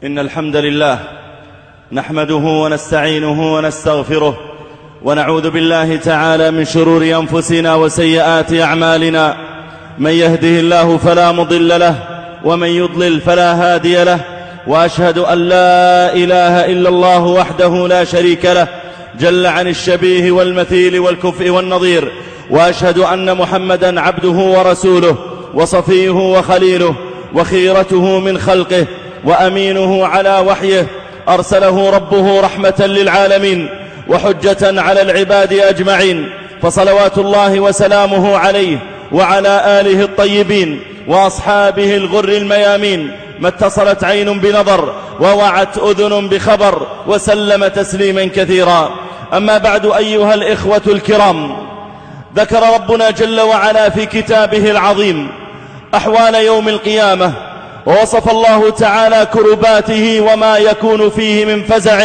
إن الحمد لله نحمده ونستعينه ونستغفره ونعوذ بالله تعالى من شرور أنفسنا وسيئات أعمالنا. من يهده الله فلا مضل له ومن يضلل فلا هادي له، وأشهد أن لا إله إلا الله وحده لا شريك له جل عن الشبيه والمثيل والكفء والنظير، وأشهد أن محمدا عبده ورسوله وصفيه وخليله وخيرته من خلقه وأمينه على وحيه، أرسله ربه رحمة للعالمين وحجة على العباد أجمعين، فصلوات الله وسلامه عليه وعلى آله الطيبين وأصحابه الغر الميامين، ما اتصلت عين بنظر ووعت أذن بخبر، وسلم تسليما كثيرا. أما بعد، أيها الإخوة الكرام، ذكر ربنا جل وعلا في كتابه العظيم أحوال يوم القيامة، ووصف الله تعالى كرباته وما يكون فيه من فزع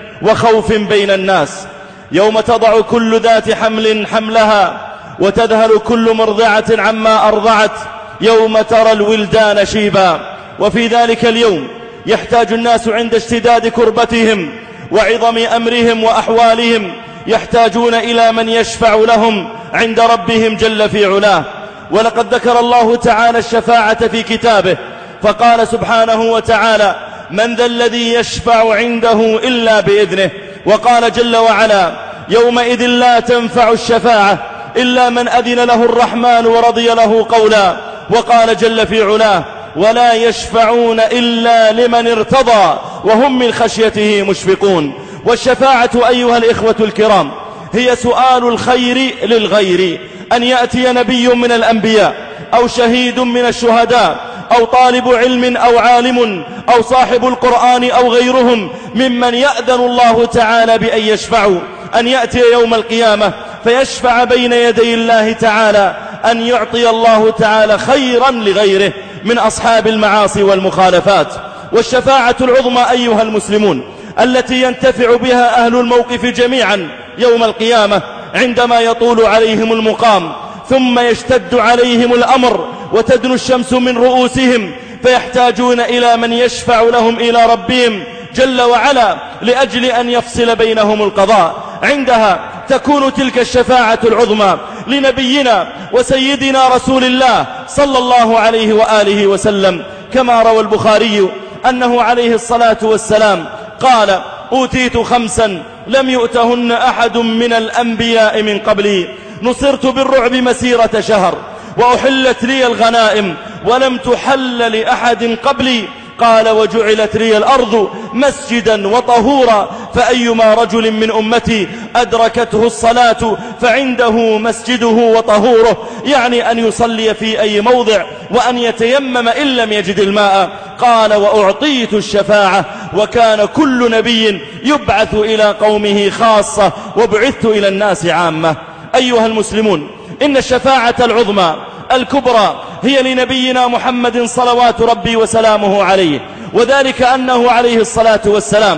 وخوف بين الناس، يوم تضع كل ذات حمل حملها وتذهل كل مرضعة عما أرضعت، يوم ترى الولدان شيبا. وفي ذلك اليوم يحتاج الناس عند اشتداد كربتهم وعظم أمرهم وأحوالهم، يحتاجون إلى من يشفع لهم عند ربهم جل في علاه. ولقد ذكر الله تعالى الشفاعة في كتابه، فقال سبحانه وتعالى: من ذا الذي يشفع عنده إلا بإذنه. وقال جل وعلا: يومئذ لا تنفع الشفاعة إلا من أذن له الرحمن ورضي له قولا. وقال جل في علاه: ولا يشفعون إلا لمن ارتضى وهم من خشيته مشفقون. والشفاعة أيها الإخوة الكرام هي سؤال الخير للغير، أن يأتي نبي من الأنبياء أو شهيد من الشهداء أو طالب علم أو عالم أو صاحب القرآن أو غيرهم ممن يأذن الله تعالى بأن يشفعوا، أن يأتي يوم القيامة فيشفع بين يدي الله تعالى، أن يعطي الله تعالى خيرا لغيره من أصحاب المعاصي والمخالفات. والشفاعة العظمى أيها المسلمون التي ينتفع بها أهل الموقف جميعا يوم القيامة عندما يطول عليهم المقام ثم يشتد عليهم الأمر وتدنو الشمس من رؤوسهم، فيحتاجون إلى من يشفع لهم إلى ربهم جل وعلا لأجل أن يفصل بينهم القضاء. عندها تكون تلك الشفاعة العظمى لنبينا وسيدنا رسول الله صلى الله عليه وآله وسلم، كما روى البخاري أنه عليه الصلاة والسلام قال: أوتيت 5 لم يؤتهن أحد من الأنبياء من قبلي، نصرت بالرعب مسيرة شهر، وأحلت لي الغنائم ولم تحل لأحد قبلي. قال: وجعلت لي الأرض مسجدا وطهورا، فأيما رجل من أمتي أدركته الصلاة فعنده مسجده وطهوره، يعني أن يصلي في أي موضع وأن يتيمم إن لم يجد الماء. قال: وأعطيت الشفاعة، وكان كل نبي يبعث إلى قومه خاصة وبعثت إلى الناس عامة. أيها المسلمون، إن الشفاعة العظمى الكبرى هي لنبينا محمد صلوات ربي وسلامه عليه، وذلك أنه عليه الصلاة والسلام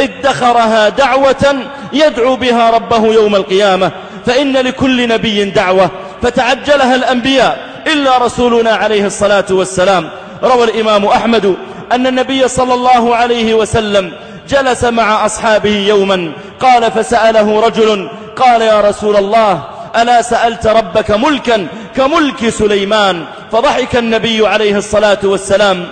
ادخرها دعوة يدعو بها ربه يوم القيامة، فإن لكل نبي دعوة فتعجلها الأنبياء إلا رسولنا عليه الصلاة والسلام. روى الإمام أحمد أن النبي صلى الله عليه وسلم جلس مع أصحابه يوما، قال: فسأله رجل قال: يا رسول الله، ألا سألت ربك ملكا كملك سليمان؟ فضحك النبي عليه الصلاة والسلام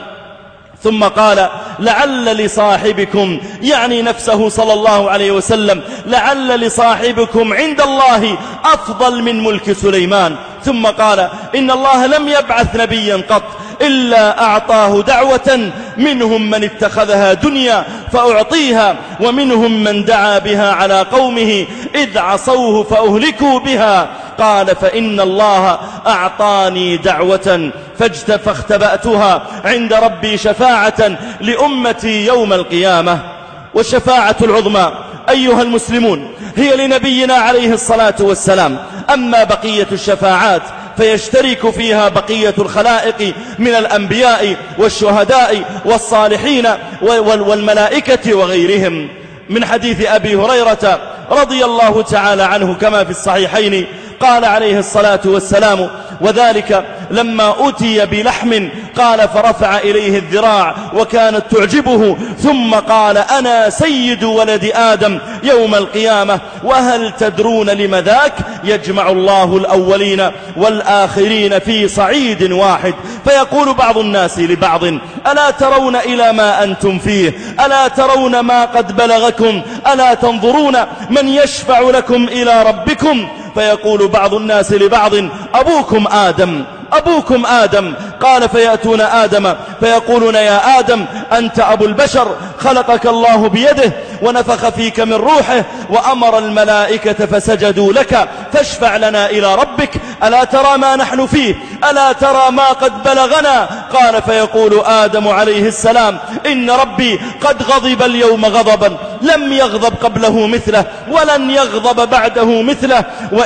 ثم قال: لعل لصاحبكم، يعني نفسه صلى الله عليه وسلم، لعل لصاحبكم عند الله أفضل من ملك سليمان. ثم قال: إن الله لم يبعث نبيا قط إلا أعطاه دعوة، منهم من اتخذها دنيا فأعطيها، ومنهم من دعا بها على قومه إذ عصوه فأهلكوا بها. قال: فإن الله أعطاني دعوة فاختبأتها عند ربي شفاعة لأمتي يوم القيامة. والشفاعة العظمى أيها المسلمون هي لنبينا عليه الصلاة والسلام. أما بقية الشفاعات فيشترك فيها بقية الخلائق من الأنبياء والشهداء والصالحين والملائكة وغيرهم. من حديث أبي هريرة رضي الله تعالى عنه كما في الصحيحين قال عليه الصلاة والسلام: وذلك لما أتي بلحم قال فرفع إليه الذراع وكانت تعجبه، ثم قال أنا سيد ولد آدم يوم القيامة. وهل تدرون لم ذاك؟ يجمع الله الأولين والآخرين في صعيد واحد، فيقول بعض الناس لبعض ألا ترون إلى ما أنتم فيه؟ ألا ترون ما قد بلغكم؟ ألا تنظرون من يشفع لكم إلى ربكم؟ فيقول بعض الناس لبعض أبوكم آدم، أبوكم آدم. قال فيأتون آدم فيقولون يا آدم أنت أبو البشر، خلقك الله بيده ونفخ فيك من روحه وأمر الملائكة فسجدوا لك، فاشفع لنا إلى ربك، ألا ترى ما نحن فيه؟ ألا ترى ما قد بلغنا؟ قال فيقول آدم عليه السلام إن ربي قد غضب اليوم غضبا لم يغضب قبله مثله ولن يغضب بعده مثله،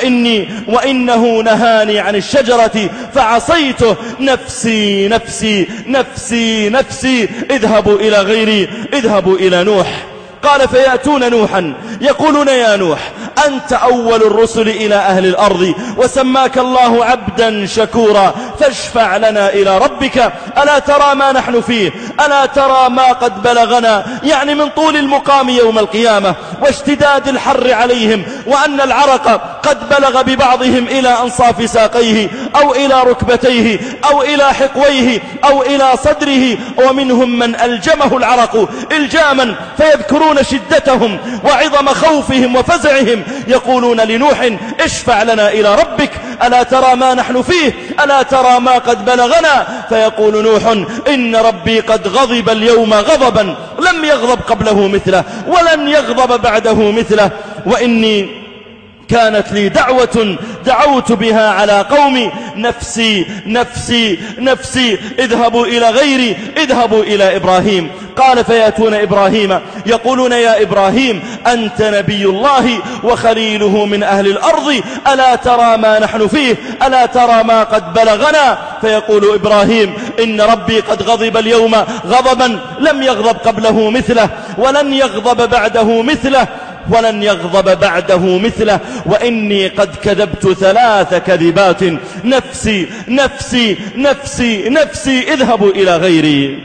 وإنه نهاني عن الشجرة فعصيته، نفسي نفسي نفسي نفسي، اذهبوا إلى غيري، اذهبوا إلى نوح. قال فيأتون نوحا يقولون يا نوح أنت أول الرسل إلى أهل الأرض وسماك الله عبدا شكورا، فاشفع لنا إلى ربك، ألا ترى ما نحن فيه؟ ألا ترى ما قد بلغنا؟ يعني من طول المقام يوم القيامة واشتداد الحر عليهم، وأن العرق قد بلغ ببعضهم إلى أنصاف ساقيه أو إلى ركبتيه أو إلى حقويه أو إلى صدره، ومنهم من ألجمه العرق إلجاما فيذكرون شدتهم وعظم خوفهم وفزعهم، يقولون لنوح اشفع لنا إلى ربك، ألا ترى ما نحن فيه؟ ألا ترى ما قد بلغنا؟ فيقول نوح إن ربي قد غضب اليوم غضبا لم يغضب قبله مثله ولن يغضب بعده مثله، وإني كانت لي دعوة دعوت بها على قومي، نفسي نفسي نفسي، اذهبوا إلى غيري، اذهبوا إلى إبراهيم. قال فيأتون إبراهيم يقولون يا إبراهيم أنت نبي الله وخليله من أهل الأرض، ألا ترى ما نحن فيه؟ ألا ترى ما قد بلغنا؟ فيقول إبراهيم إن ربي قد غضب اليوم غضبا لم يغضب قبله مثله ولن يغضب بعده مثله، ولن يغضب بعده مثله، وإني قد كذبت 3 كذبات، نفسي نفسي نفسي نفسي، اذهبوا إلى غيري.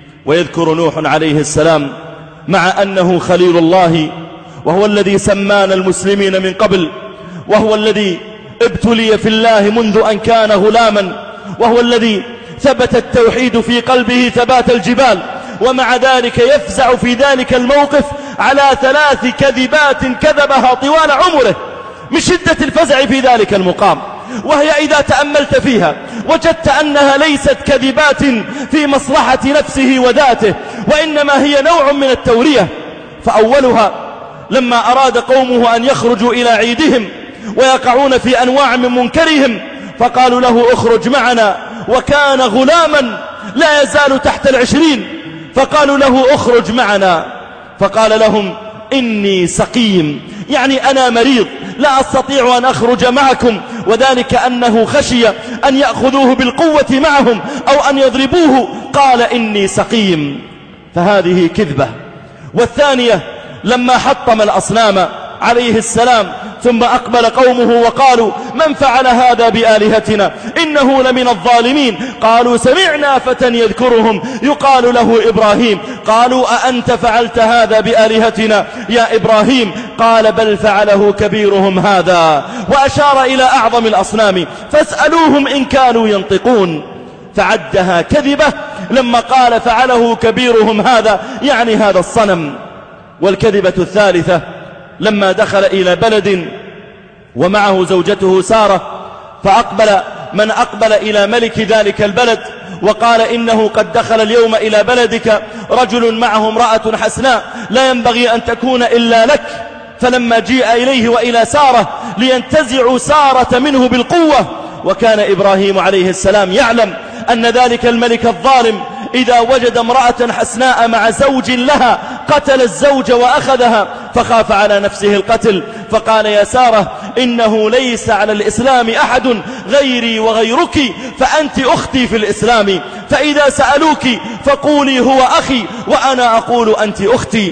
ويذكر نوح عليه السلام مع أنه خليل الله وهو الذي سمانا المسلمين من قبل، وهو الذي ابتلي في الله منذ أن كان غلاما، وهو الذي ثبت التوحيد في قلبه ثبات الجبال، ومع ذلك يفزع في ذلك الموقف على 3 كذبات كذبها طوال عمره من شدة الفزع في ذلك المقام، وهي إذا تأملت فيها وجدت أنها ليست كذبات في مصلحة نفسه وذاته، وإنما هي نوع من التورية. فأولها لما أراد قومه أن يخرجوا إلى عيدهم ويقعون في أنواع من منكرهم، فقالوا له اخرج معنا، وكان غلاما لا يزال تحت 20، فقالوا له اخرج معنا، فقال لهم إني سقيم، يعني أنا مريض لا أستطيع أن أخرج معكم، وذلك أنه خشي أن يأخذوه بالقوة معهم أو أن يضربوه، قال إني سقيم. فهذه كذبة. والثانية لما حطم الأصنام عليه السلام ثم أقبل قومه وقالوا من فعل هذا بآلهتنا إنه لمن الظالمين، قالوا سمعنا فتى يذكرهم يقال له إبراهيم، قالوا أأنت فعلت هذا بآلهتنا يا إبراهيم؟ قال بل فعله كبيرهم هذا، وأشار إلى أعظم الأصنام فاسألوهم إن كانوا ينطقون. فعدها كذبة لما قال فعله كبيرهم هذا، يعني هذا الصنم. والكذبة الثالثة لما دخل إلى بلد ومعه زوجته سارة، فأقبل من أقبل إلى ملك ذلك البلد وقال إنه قد دخل اليوم إلى بلدك رجل معه امرأة حسناء لا ينبغي أن تكون إلا لك. فلما جيء إليه وإلى سارة لينتزعوا سارة منه بالقوة، وكان إبراهيم عليه السلام يعلم أن ذلك الملك الظالم إذا وجد امرأة حسناء مع زوج لها قتل الزوج وأخذها، فخاف على نفسه القتل، فقال يا سارة إنه ليس على الإسلام أحد غيري وغيرك، فأنت أختي في الإسلام، فإذا سألوك فقولي هو أخي وأنا أقول أنت أختي.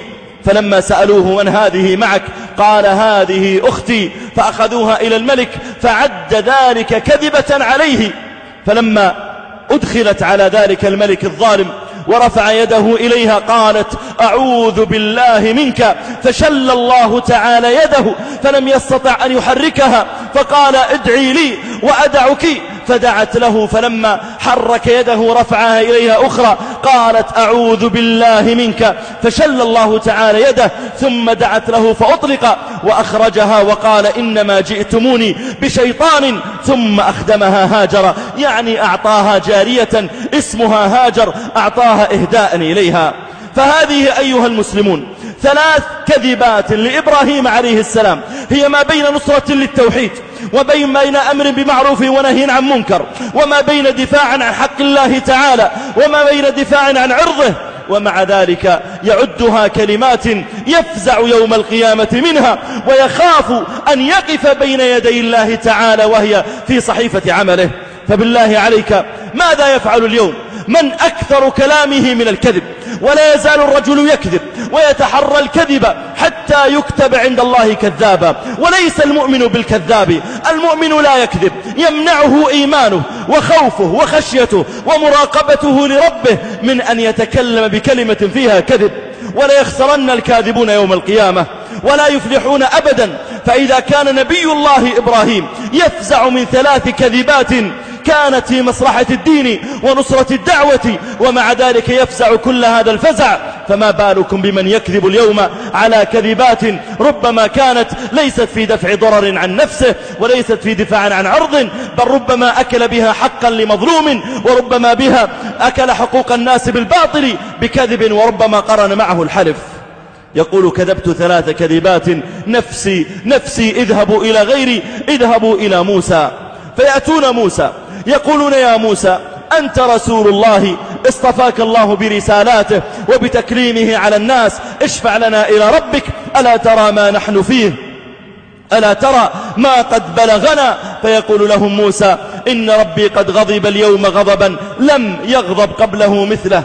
فلما سألوه من هذه معك قال هذه أختي، فأخذوها إلى الملك فعد ذلك كذبة عليه. فلما أدخلت على ذلك الملك الظالم ورفع يده إليها قالت أعوذ بالله منك، فشل الله تعالى يده فلم يستطع أن يحركها، فقال ادعي لي وأدعك، فدعت له، فلما حرك يده رفعها إليها أخرى قالت أعوذ بالله منك، فشل الله تعالى يده ثم دعت له فأطلق وأخرجها وقال إنما جئتموني بشيطان، ثم أخدمها هاجر، يعني أعطاها جارية اسمها هاجر، أعطاها إهداء إليها. فهذه أيها المسلمون 3 كذبات لإبراهيم عليه السلام، هي ما بين نصرة للتوحيد وبين أمر بمعروف ونهي عن منكر، وما بين دفاع عن حق الله تعالى، وما بين دفاع عن عرضه، ومع ذلك يعدها كلمات يفزع يوم القيامة منها ويخاف أن يقف بين يدي الله تعالى وهي في صحيفة عمله. فبالله عليك ماذا يفعل اليوم من أكثر كلامه من الكذب؟ ولا يزال الرجل يكذب ويتحرى الكذب حتى يكتب عند الله كذابا. وليس المؤمن بالكذاب، المؤمن لا يكذب، يمنعه إيمانه وخوفه وخشيته ومراقبته لربه من أن يتكلم بكلمة فيها كذب. ولا يخسرن الكاذبون يوم القيامة ولا يفلحون أبدا. فإذا كان نبي الله إبراهيم يفزع من 3 كذبات كانت في مصلحة الدين ونصرة الدعوة، ومع ذلك يفزع كل هذا الفزع، فما بالكم بمن يكذب اليوم على كذبات ربما كانت ليست في دفع ضرر عن نفسه وليست في دفاع عن عرض، بل ربما أكل بها حقا لمظلوم، وربما بها أكل حقوق الناس بالباطل بكذب، وربما قرن معه الحلف. يقول كذبت 3 كذبات نفسي نفسي، اذهبوا إلى غيري، اذهبوا إلى موسى. فيأتون موسى يقولون يا موسى أنت رسول الله، اصطفاك الله برسالاته وبتكريمه على الناس، اشفع لنا إلى ربك، ألا ترى ما نحن فيه، ألا ترى ما قد بلغنا؟ فيقول لهم موسى إن ربي قد غضب اليوم غضبا لم يغضب قبله مثله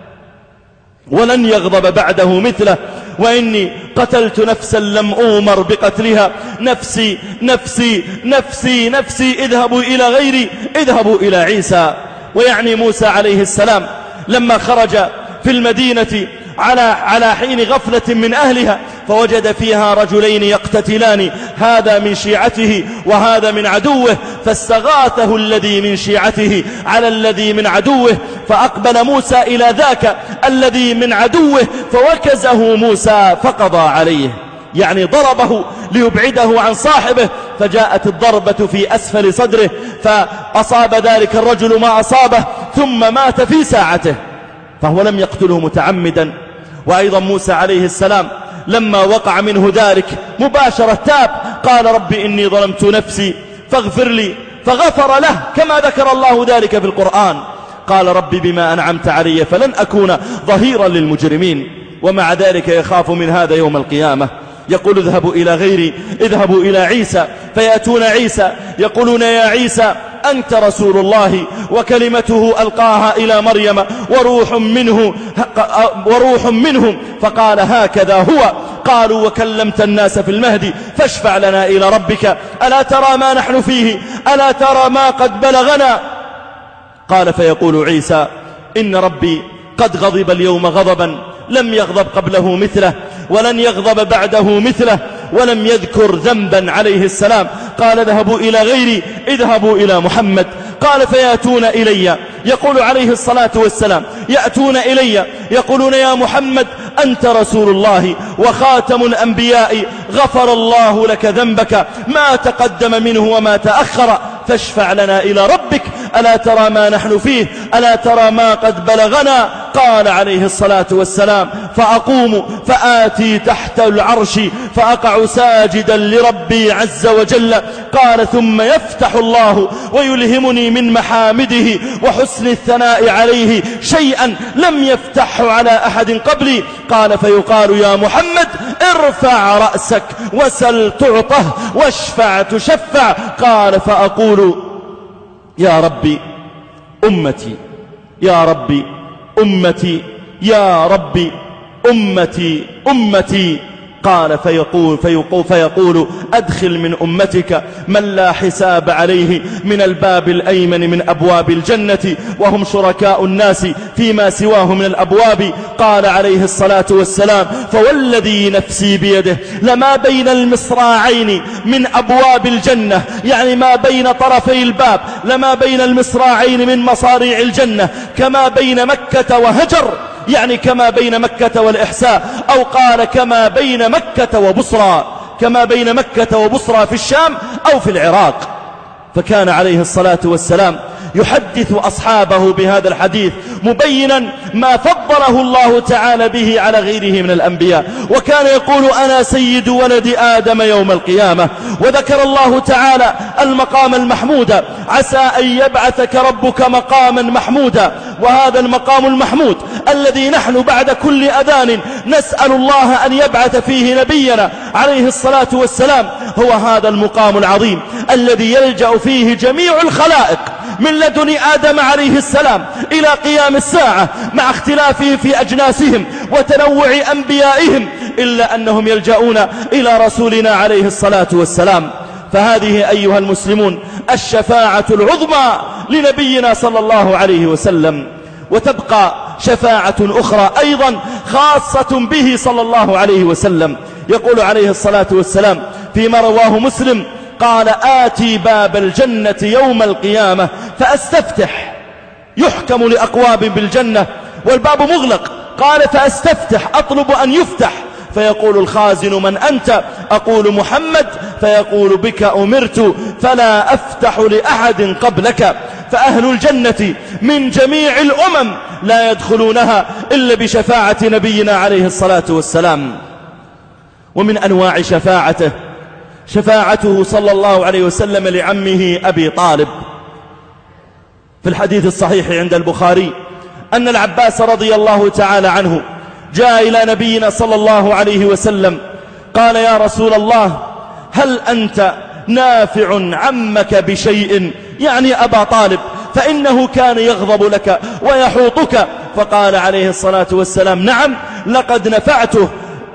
ولن يغضب بعده مثله، وإني قتلت نفسا لم أؤمر بقتلها، نفسي نفسي نفسي نفسي، اذهبوا إلى غيري، اذهبوا إلى عيسى. ويعني موسى عليه السلام لما خرج في المدينة على حين غفلة من أهلها فوجد فيها رجلين يقتتلان، هذا من شيعته وهذا من عدوه، فاستغاثه الذي من شيعته على الذي من عدوه، فأقبل موسى إلى ذاك الذي من عدوه فوكزه موسى فقضى عليه، يعني ضربه ليبعده عن صاحبه، فجاءت الضربة في أسفل صدره فأصاب ذلك الرجل ما أصابه ثم مات في ساعته، فهو لم يقتله متعمدا. وأيضا موسى عليه السلام لما وقع منه ذلك مباشرة تاب، قال رب إني ظلمت نفسي فاغفر لي، فغفر له كما ذكر الله ذلك في القرآن. قال رب بما أنعمت علي فلن أكون ظهيرا للمجرمين، ومع ذلك يخاف من هذا يوم القيامة. يقول اذهبوا إلى غيري، اذهبوا إلى عيسى، فيأتون عيسى يقولون يا عيسى أنت رسول الله وكلمته ألقاها إلى مريم وروح منه، فقال هكذا هو. قالوا وكلمت الناس في المهد فاشفع لنا إلى ربك، ألا ترى ما نحن فيه، ألا ترى ما قد بلغنا؟ قال فيقول عيسى إن ربي قد غضب اليوم غضبا لم يغضب قبله مثله ولن يغضب بعده مثله، ولم يذكر ذنبا عليه السلام. قال اذهبوا إلى غيري، اذهبوا إلى محمد. قال فيأتون إلي، يقول عليه الصلاة والسلام يأتون إلي يقولون يا محمد أنت رسول الله وخاتم الأنبياء، غفر الله لك ذنبك ما تقدم منه وما تأخر، فاشفع لنا إلى ربك، ألا ترى ما نحن فيه، ألا ترى ما قد بلغنا؟ قال عليه الصلاة والسلام فأقوم فآتي تحت العرش فأقع ساجدا لربي عز وجل. قال ثم يفتح الله ويلهمني من محامده وحسن الثناء عليه شيئا لم يفتحه على أحد قبلي. قال فيقال يا محمد ارفع رأسك وسل تعطه واشفع تشفع. قال فأقول يا ربي أمتي، يا ربي أمتي، يا ربي أمتي أمتي. قال فيقول أدخل من أمتك من لا حساب عليه من الباب الأيمن من أبواب الجنة وهم شركاء الناس فيما سواه من الأبواب. قال عليه الصلاة والسلام فوالذي نفسي بيده لما بين المصراعين من أبواب الجنة، يعني ما بين طرفي الباب، لما بين المصراعين من مصاريع الجنة، كما بين مكة وهجر، يعني كما بين مكة والإحساء، أو قال كما بين مكة وبصرى، كما بين مكة وبصرى في الشام أو في العراق. فكان عليه الصلاة والسلام يحدث أصحابه بهذا الحديث مبينا ما فضله الله تعالى به على غيره من الأنبياء، وكان يقول أنا سيد ولد آدم يوم القيامة. وذكر الله تعالى المقام المحمود، عسى أن يبعثك ربك مقاما محمودا. وهذا المقام المحمود الذي نحن بعد كل أذان نسأل الله أن يبعث فيه نبينا عليه الصلاة والسلام، هو هذا المقام العظيم الذي يلجأ فيه جميع الخلائق من لدن آدم عليه السلام إلى قيام الساعة، مع اختلافهم في أجناسهم وتنوع أنبيائهم، إلا أنهم يلجؤون إلى رسولنا عليه الصلاة والسلام. فهذه أيها المسلمون الشفاعة العظمى لنبينا صلى الله عليه وسلم. وتبقى شفاعة أخرى أيضا خاصة به صلى الله عليه وسلم. يقول عليه الصلاة والسلام فيما رواه مسلم قال آتي باب الجنة يوم القيامة فأستفتح، يحكم لأقوام بالجنة والباب مغلق، قال فأستفتح أطلب أن يفتح، فيقول الخازن من أنت؟ أقول محمد، فيقول بك أمرت فلا أفتح لأحد قبلك. فأهل الجنة من جميع الأمم لا يدخلونها إلا بشفاعة نبينا عليه الصلاة والسلام. ومن أنواع شفاعته صلى الله عليه وسلم لعمه أبي طالب. في الحديث الصحيح عند البخاري أن العباس رضي الله تعالى عنه جاء إلى نبينا صلى الله عليه وسلم قال يا رسول الله هل أنت نافع عمك بشيء، يعني أبا طالب، فإنه كان يغضب لك ويحوطك. فقال عليه الصلاة والسلام نعم لقد نفعته،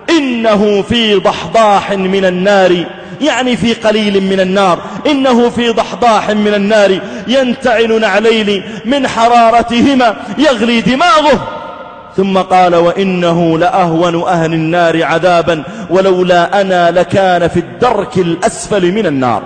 إنه في ضحضاح من النار، يعني في قليل من النار، إنه في ضحضاح من النار ينتعل نعلين من حرارتهما يغلي دماغه. ثم قال وإنه لأهون أهل النار عذابا ولولا أنا لكان في الدرك الأسفل من النار.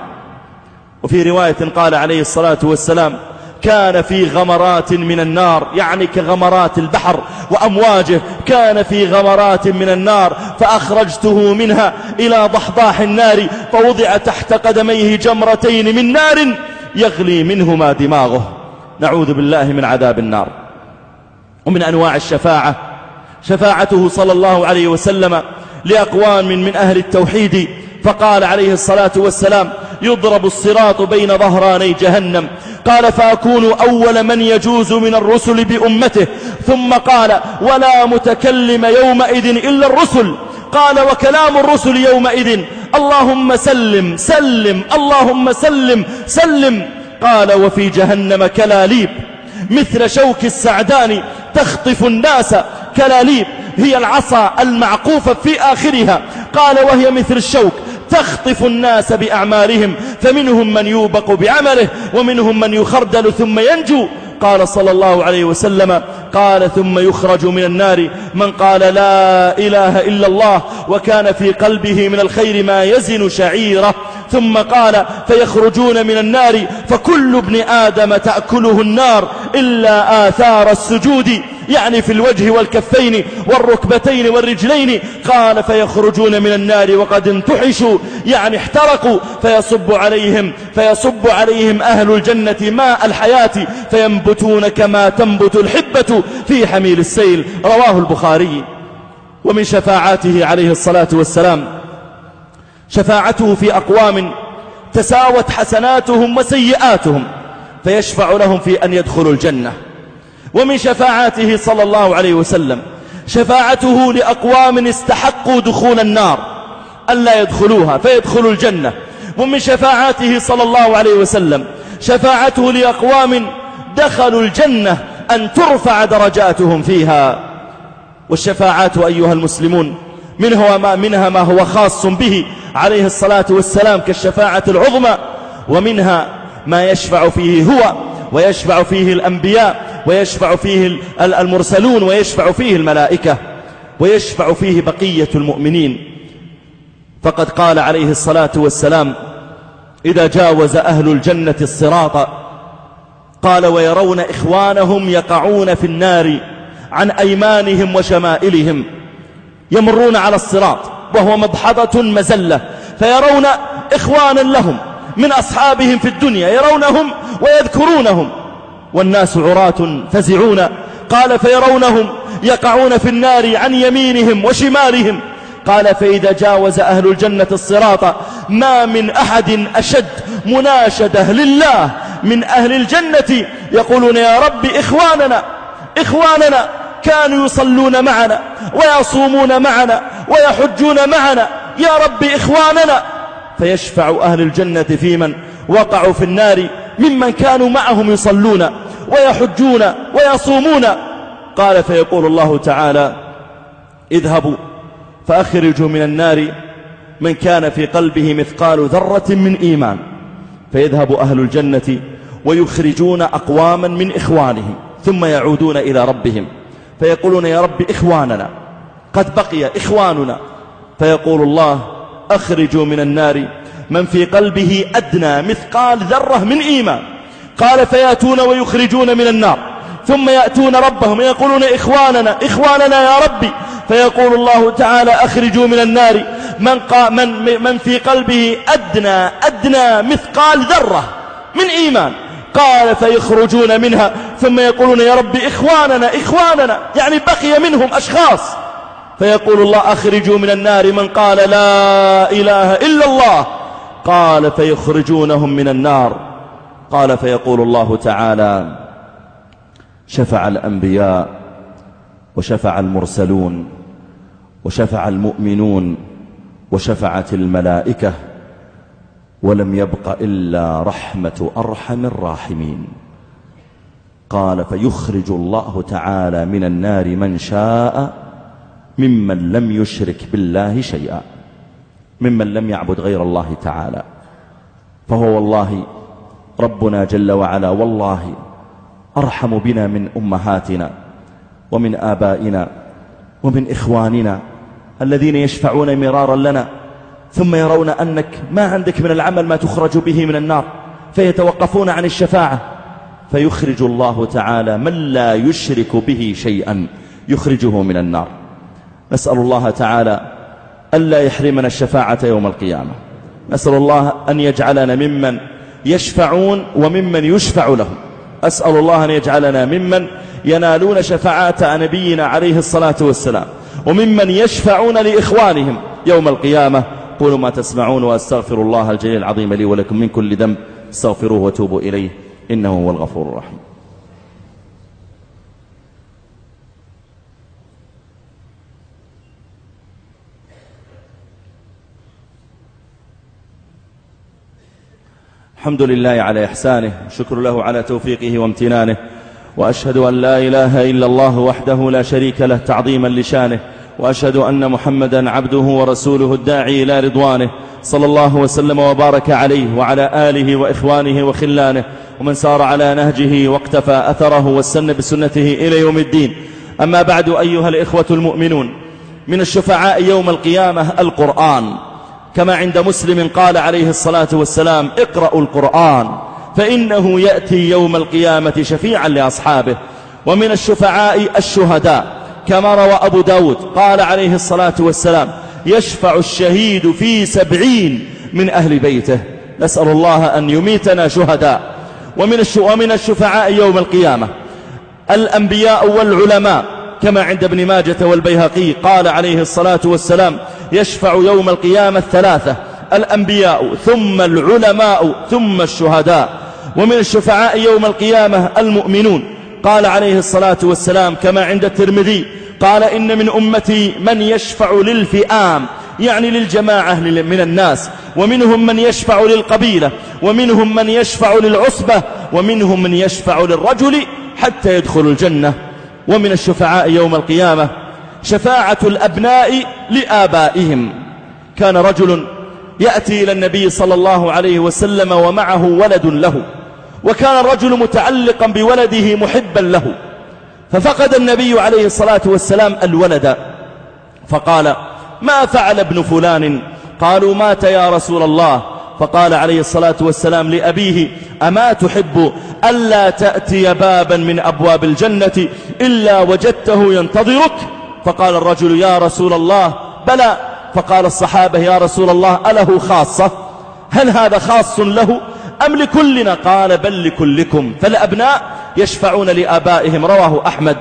وفي رواية قال عليه الصلاة والسلام كان في غمرات من النار، يعني كغمرات البحر وأمواجه، كان في غمرات من النار فأخرجته منها إلى ضحضاح النار فوضع تحت قدميه جمرتين من نار يغلي منهما دماغه. نعوذ بالله من عذاب النار. ومن أنواع الشفاعة شفاعته صلى الله عليه وسلم لأقوام من أهل التوحيد، فقال عليه الصلاة والسلام يضرب الصراط بين ظهراني جهنم، قال فأكون أول من يجوز من الرسل بأمته، ثم قال ولا متكلم يومئذ إلا الرسل، قال وكلام الرسل يومئذ اللهم سلم سلم اللهم سلم سلم. قال وفي جهنم كلاليب مثل شوك السعدان تخطف الناس، كلاليب هي العصا المعقوفة في آخرها، قال وهي مثل الشوك تخطف الناس بأعمالهم، فمنهم من يوبق بعمله ومنهم من يخردل ثم ينجو. قال صلى الله عليه وسلم قال ثم يخرج من النار من قال لا إله إلا الله وكان في قلبه من الخير ما يزن شعيرة. ثم قال فيخرجون من النار فكل ابن آدم تأكله النار إلا آثار السجود، يعني في الوجه والكفين والركبتين والرجلين. قال فيخرجون من النار وقد انتحشوا، يعني احترقوا، فيصب عليهم أهل الجنة ماء الحياة فينبتون كما تنبت الحبة في حميل السيل. رواه البخاري. ومن شفاعاته عليه الصلاة والسلام شفاعته في أقوام تساوت حسناتهم وسيئاتهم فيشفع لهم في أن يدخلوا الجنة. ومن شفاعاته صلى الله عليه وسلم شفاعته لأقوام استحقوا دخول النار ألا يدخلوها فيدخلوا الجنة. ومن شفاعاته صلى الله عليه وسلم شفاعته لأقوام دخلوا الجنة أن ترفع درجاتهم فيها. والشفاعات أيها المسلمون منها ما هو خاص به عليه الصلاة والسلام كالشفاعة العظمى، ومنها ما يشفع فيه هو، ويشفع فيه الأنبياء، ويشفع فيه المرسلون، ويشفع فيه الملائكة، ويشفع فيه بقية المؤمنين. فقد قال عليه الصلاة والسلام: إذا جاوز أهل الجنة الصراط قال ويرون إخوانهم يقعون في النار عن أيمانهم وشمائلهم، يمرون على الصراط وهو مضحضة مزلة، فيرون إخوانا لهم من أصحابهم في الدنيا، يرونهم ويذكرونهم، والناس عراة فزعون. قال فيرونهم يقعون في النار عن يمينهم وشمالهم. قال فإذا جاوز أهل الجنة الصراط ما من أحد أشد مناشدة لله من أهل الجنة، يقولون يا رب إخواننا كانوا يصلون معنا ويصومون معنا ويحجون معنا، يا رب إخواننا. فيشفع أهل الجنة في من وقعوا في النار ممن كانوا معهم يصلون ويحجون ويصومون. قال فيقول الله تعالى: اذهبوا فأخرجوا من النار من كان في قلبه مثقال ذرة من إيمان. فيذهب أهل الجنة ويخرجون أقواما من إخوانهم، ثم يعودون إلى ربهم فيقولون يا رب إخواننا، قد بقي إخواننا. فيقول الله: أخرجوا من النار من في قلبه أدنى مثقال ذرة من إيمان. قال فيأتون ويخرجون من النار، ثم يأتون ربهم يقولون إخواننا يا ربي. فيقول الله تعالى: أخرجوا من النار من في قلبه أدنى مثقال ذرة من إيمان. قال فيخرجون منها ثم يقولون يا رب إخواننا، يعني بقي منهم أشخاص. فيقول الله: أخرجوا من النار من قال لا إله إلا الله. قال فيخرجونهم من النار. قال فيقول الله تعالى: شفع الأنبياء وشفع المرسلون وشفع المؤمنون وشفعت الملائكة، ولم يبق إلا رحمة أرحم الراحمين. قال فيخرج الله تعالى من النار من شاء ممن لم يشرك بالله شيئا، ممن لم يعبد غير الله تعالى. فهو والله ربنا جل وعلا والله أرحم بنا من أمهاتنا ومن آبائنا ومن إخواننا الذين يشفعون مرارا لنا، ثم يرون أنك ما عندك من العمل ما تخرج به من النار، فيتوقفون عن الشفاعة. فيخرج الله تعالى من لا يشرك به شيئا، يخرجه من النار. نسأل الله تعالى ألا يحرمنا الشفاعة يوم القيامة. نسأل الله أن يجعلنا ممن يشفعون وممن يشفع لهم. أسأل الله أن يجعلنا ممن ينالون شفاعات نبينا عليه الصلاة والسلام، وممن يشفعون لإخوانهم يوم القيامة. قولوا ما تسمعون، وأستغفر الله الجليل العظيم لي ولكم من كل ذنب، استغفروه وتوبوا إليه إنه هو الغفور الرحيم. الحمد لله على إحسانه، شكر له على توفيقه وامتنانه، وأشهد أن لا إله إلا الله وحده لا شريك له تعظيما لشانه، وأشهد أن محمدا عبده ورسوله الداعي إلى رضوانه، صلى الله وسلم وبارك عليه وعلى آله وإخوانه وخلانه ومن سار على نهجه واقتفى أثره واستنى بسنته إلى يوم الدين. أما بعد أيها الإخوة المؤمنون، من الشفعاء يوم القيامة القرآن، كما عند مسلم قال عليه الصلاة والسلام: اقرأوا القرآن فإنه يأتي يوم القيامة شفيعا لأصحابه. ومن الشفعاء الشهداء، كما روى أبو داود قال عليه الصلاة والسلام: يشفع الشهيد في 70 من أهل بيته. نسأل الله أن يميتنا شهداء. ومن الشفعاء يوم القيامة الأنبياء والعلماء، كما عند ابن ماجة والبيهقي قال عليه الصلاة والسلام: يشفع يوم القيامة 3: الأنبياء ثم العلماء ثم الشهداء. ومن الشفعاء يوم القيامة المؤمنون، قال عليه الصلاة والسلام كما عند الترمذي قال: إن من أمتي من يشفع للفئام، يعني للجماعة من الناس، ومنهم من يشفع للقبيلة، ومنهم من يشفع للعصبة، ومنهم من يشفع للرجل حتى يدخل الجنة. ومن الشفعاء يوم القيامة شفاعة الأبناء لآبائهم. كان رجل يأتي إلى النبي صلى الله عليه وسلم ومعه ولد له، وكان الرجل متعلقا بولده محبا له، ففقد النبي عليه الصلاة والسلام الولد، فقال: ما فعل ابن فلان؟ قالوا: مات يا رسول الله. فقال عليه الصلاة والسلام لأبيه: أما تحب ألا تأتي بابا من أبواب الجنة إلا وجدته ينتظرك؟ فقال الرجل: يا رسول الله بلى. فقال الصحابة: يا رسول الله أله خاصة؟ هل هذا خاص له أم لكلنا؟ قال: بل لكلكم، فالأبناء يشفعون لآبائهم. رواه أحمد.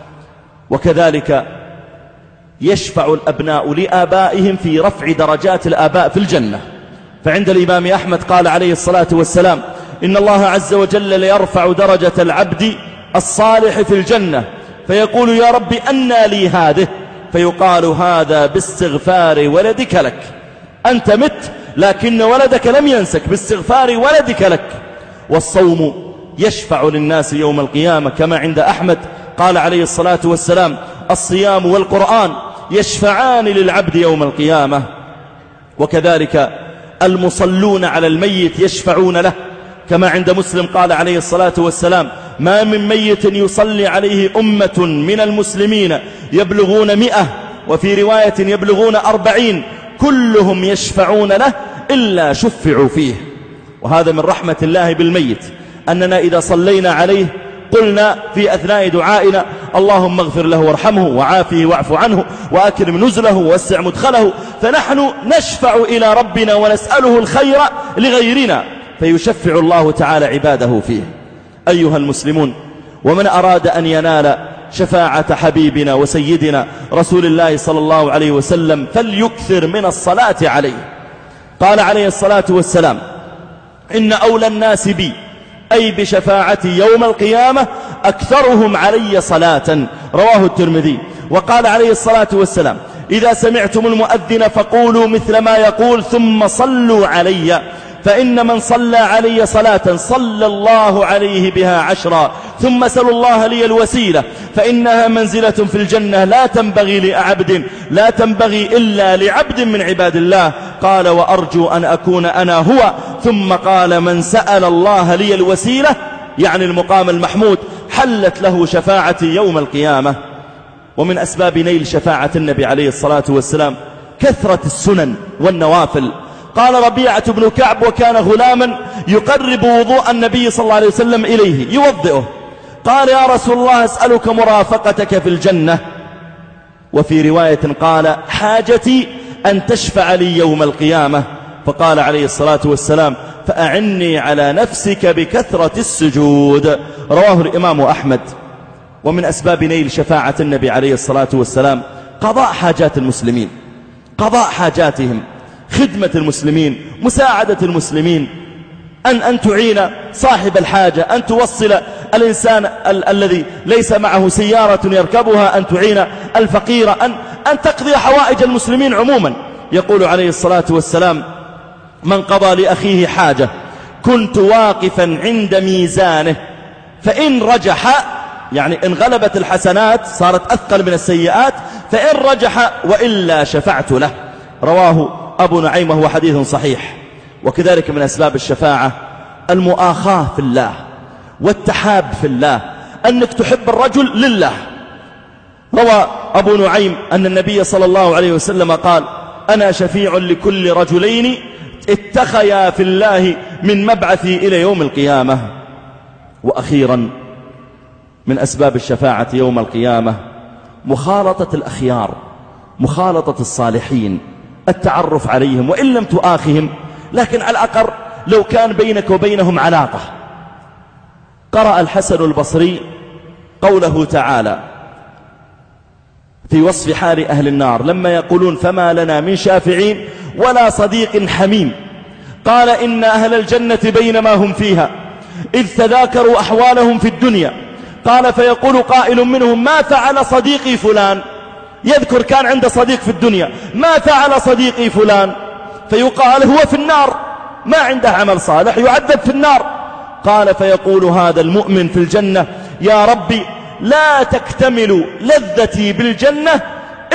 وكذلك يشفع الأبناء لآبائهم في رفع درجات الآباء في الجنة. فعند الإمام أحمد قال عليه الصلاة والسلام: إن الله عز وجل ليرفع درجة العبد الصالح في الجنة، فيقول: يا رب أنى لي هذه؟ فيقال: هذا باستغفار ولدك لك، أنت مت لكن ولدك لم ينسك باستغفار ولدك لك. والصوم يشفع للناس يوم القيامة كما عند أحمد قال عليه الصلاة والسلام: الصيام والقرآن يشفعان للعبد يوم القيامة. وكذلك المصلون على الميت يشفعون له كما عند مسلم قال عليه الصلاة والسلام: ما من ميت يصلي عليه أمة من المسلمين يبلغون 100، وفي رواية يبلغون 40، كلهم يشفعون له إلا شفعوا فيه. وهذا من رحمة الله بالميت أننا إذا صلينا عليه قلنا في أثناء دعائنا: اللهم اغفر له وارحمه وعافه واعف عنه وأكرم نزله ووسع مدخله. فنحن نشفع إلى ربنا ونسأله الخير لغيرنا، فيشفع الله تعالى عباده فيه. أيها المسلمون، ومن أراد أن ينال شفاعة حبيبنا وسيدنا رسول الله صلى الله عليه وسلم فليكثر من الصلاة عليه. قال عليه الصلاة والسلام: إن أولى الناس بي، أي بشفاعتي يوم القيامة، أكثرهم علي صلاة. رواه الترمذي. وقال عليه الصلاة والسلام: إذا سمعتم المؤذن فقولوا مثل ما يقول ثم صلوا علي، فإن من صلى علي صلاة صلى الله عليه بها 10، ثم سلوا الله لي الوسيلة فإنها منزلة في الجنة لا تنبغي إلا لعبد من عباد الله. قال: وأرجو أن أكون أنا هو. ثم قال: من سأل الله لي الوسيلة، يعني المقام المحمود، حلت له شفاعتي يوم القيامة. ومن أسباب نيل شفاعة النبي عليه الصلاة والسلام كثرة السنن والنوافل. قال ربيعة بن كعب: وكان غلاما يقرب وضوء النبي صلى الله عليه وسلم إليه يوضئه. قال: يا رسول الله أسألك مرافقتك في الجنة. وفي رواية قال: حاجتي أن تشفع لي يوم القيامة. فقال عليه الصلاة والسلام: فأعني على نفسك بكثرة السجود. رواه الإمام أحمد. ومن أسباب نيل شفاعة النبي عليه الصلاة والسلام قضاء حاجات المسلمين، قضاء حاجاتهم، خدمة المسلمين، مساعدة المسلمين، أن تعين صاحب الحاجة، أن توصل الإنسان الذي ليس معه سيارة يركبها، أن تعين الفقير، أن تقضي حوائج المسلمين عموما. يقول عليه الصلاة والسلام: من قضى لأخيه حاجة كنت واقفا عند ميزانه فإن رجح، يعني إن غلبت الحسنات صارت أثقل من السيئات، فإن رجح وإلا شفعت له. رواه أبو نعيم وهو حديث صحيح. وكذلك من أسباب الشفاعة المؤاخاة في الله والتحاب في الله، أنك تحب الرجل لله. روى أبو نعيم أن النبي صلى الله عليه وسلم قال: أنا شفيع لكل رجلين اتخيا في الله من مبعثي إلى يوم القيامة. وأخيرا من أسباب الشفاعة يوم القيامة مخالطة الأخيار، مخالطة الصالحين، التعرف عليهم، وإن لم تؤاخهم لكن على الأقل لو كان بينك وبينهم علاقة. قرأ الحسن البصري قوله تعالى في وصف حال أهل النار لما يقولون: فما لنا من شافعين ولا صديق حميم. قال: إن أهل الجنة بينما هم فيها إذ تذاكروا أحوالهم في الدنيا. قال: فيقول قائل منهم: ما فعل صديقي فلان؟ يذكر كان عنده صديق في الدنيا، ما فعل صديقي فلان؟ فيقال: هو في النار، ما عنده عمل صالح، يعذب في النار. قال: فيقول هذا المؤمن في الجنة: يا ربي لا تكتمل لذتي بالجنة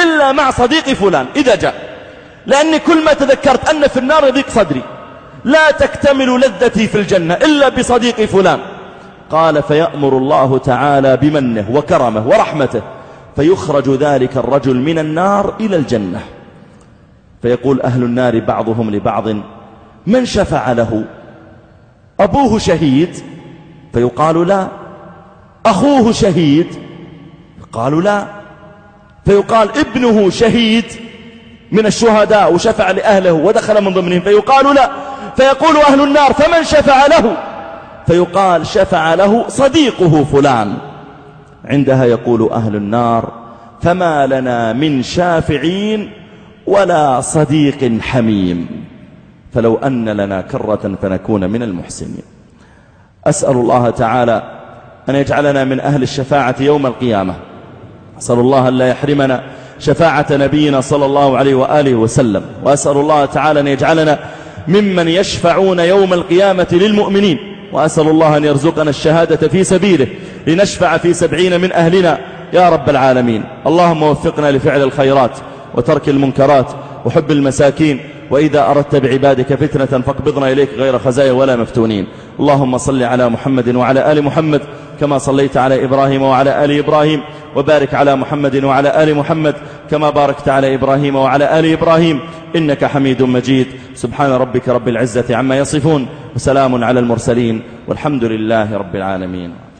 إلا مع صديق فلان إذا جاء، لأني كل ما تذكرت أن في النار يضيق صدري، لا تكتمل لذتي في الجنة إلا بصديق فلان. قال فيأمر الله تعالى بمنه وكرمه ورحمته فيخرج ذلك الرجل من النار إلى الجنة، فيقول أهل النار بعضهم لبعض من شفع له؟ أبوه شهيد؟ فيقال لا. أخوه شهيد؟ قالوا لا. فيقال ابنه شهيد من الشهداء وشفع لأهله ودخل من ضمنهم؟ فيقال لا. فيقول أهل النار فمن شفع له؟ فيقال شفع له صديقه فلان. عندها يقول أهل النار فما لنا من شافعين ولا صديق حميم، فلو أن لنا كرة فنكون من المحسنين. أسأل الله تعالى أن يجعلنا من أهل الشفاعة يوم القيامة. أسأل الله أن لا يحرمنا شفاعة نبينا صلى الله عليه وآله وسلم، وأسأل الله تعالى أن يجعلنا ممن يشفعون يوم القيامة للمؤمنين، وأسأل الله أن يرزقنا الشهادة في سبيله لنشفع في 70 من أهلنا يا رب العالمين. اللهم وفقنا لفعل الخيرات وترك المنكرات وحب المساكين، وإذا أردت بعبادك فتنة فاقبضنا إليك غير خزايا ولا مفتونين. اللهم صل على محمد وعلى آل محمد كما صليت على إبراهيم وعلى آل إبراهيم، وبارك على محمد وعلى آل محمد كما باركت على إبراهيم وعلى آل إبراهيم إنك حميد مجيد. سبحان ربك رب العزة عما يصفون، وسلام على المرسلين، والحمد لله رب العالمين.